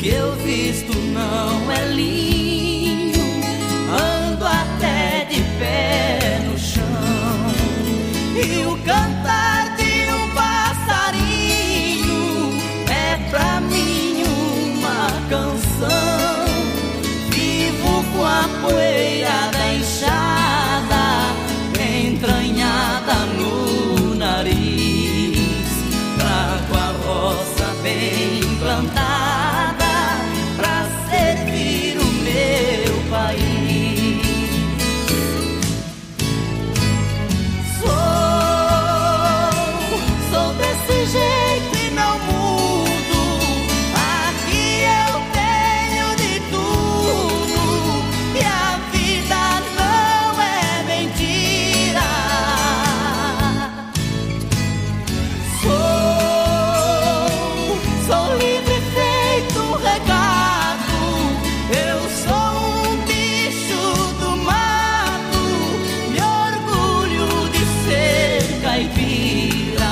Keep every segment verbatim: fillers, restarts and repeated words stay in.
que eu visto não é linho, ando até de pé no chão. E o cantar de um passarinho é pra mim uma canção. Vivo com a poeira da enxada entranhada no nariz, trago a roça bem plantada pra servir o meu país. Sou, sou desse jeito e não mudo. Aqui eu tenho de tudo e a vida não é mentira. Sou, sou livre feito regado. Eu sou um bicho do mato, me orgulho de ser caipira.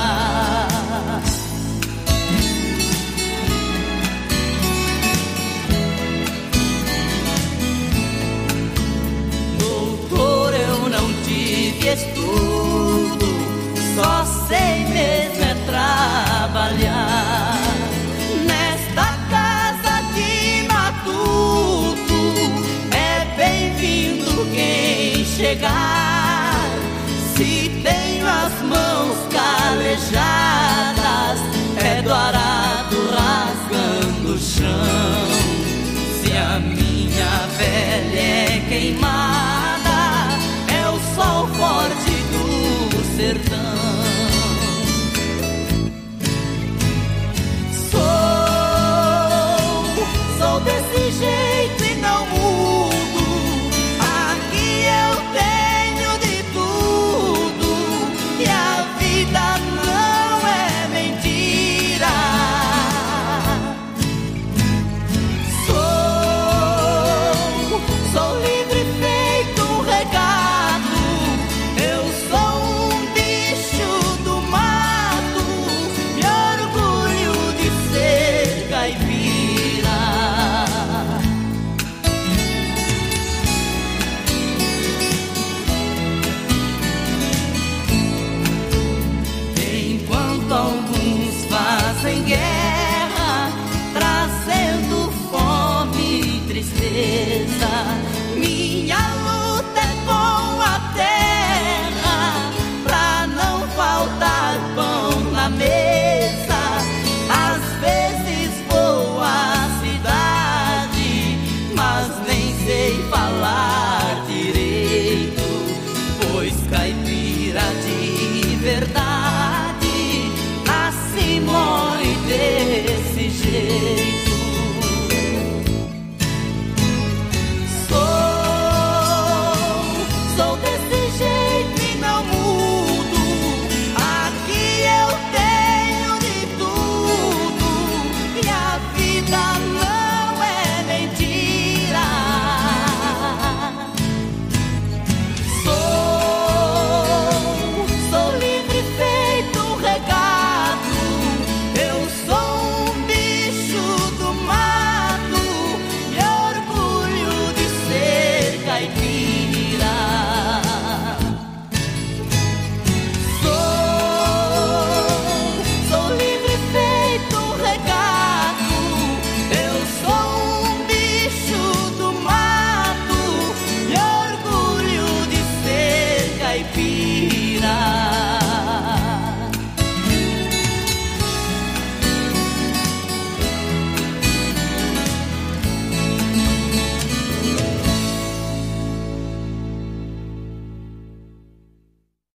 Doutor, eu não tive estudo, só sei mesmo é trabalhar. Nesta casa de matuto é bem-vindo quem chegar. Se tenho as mãos calejadas, é do arado rasgando o chão. Se a minha pele é queimada,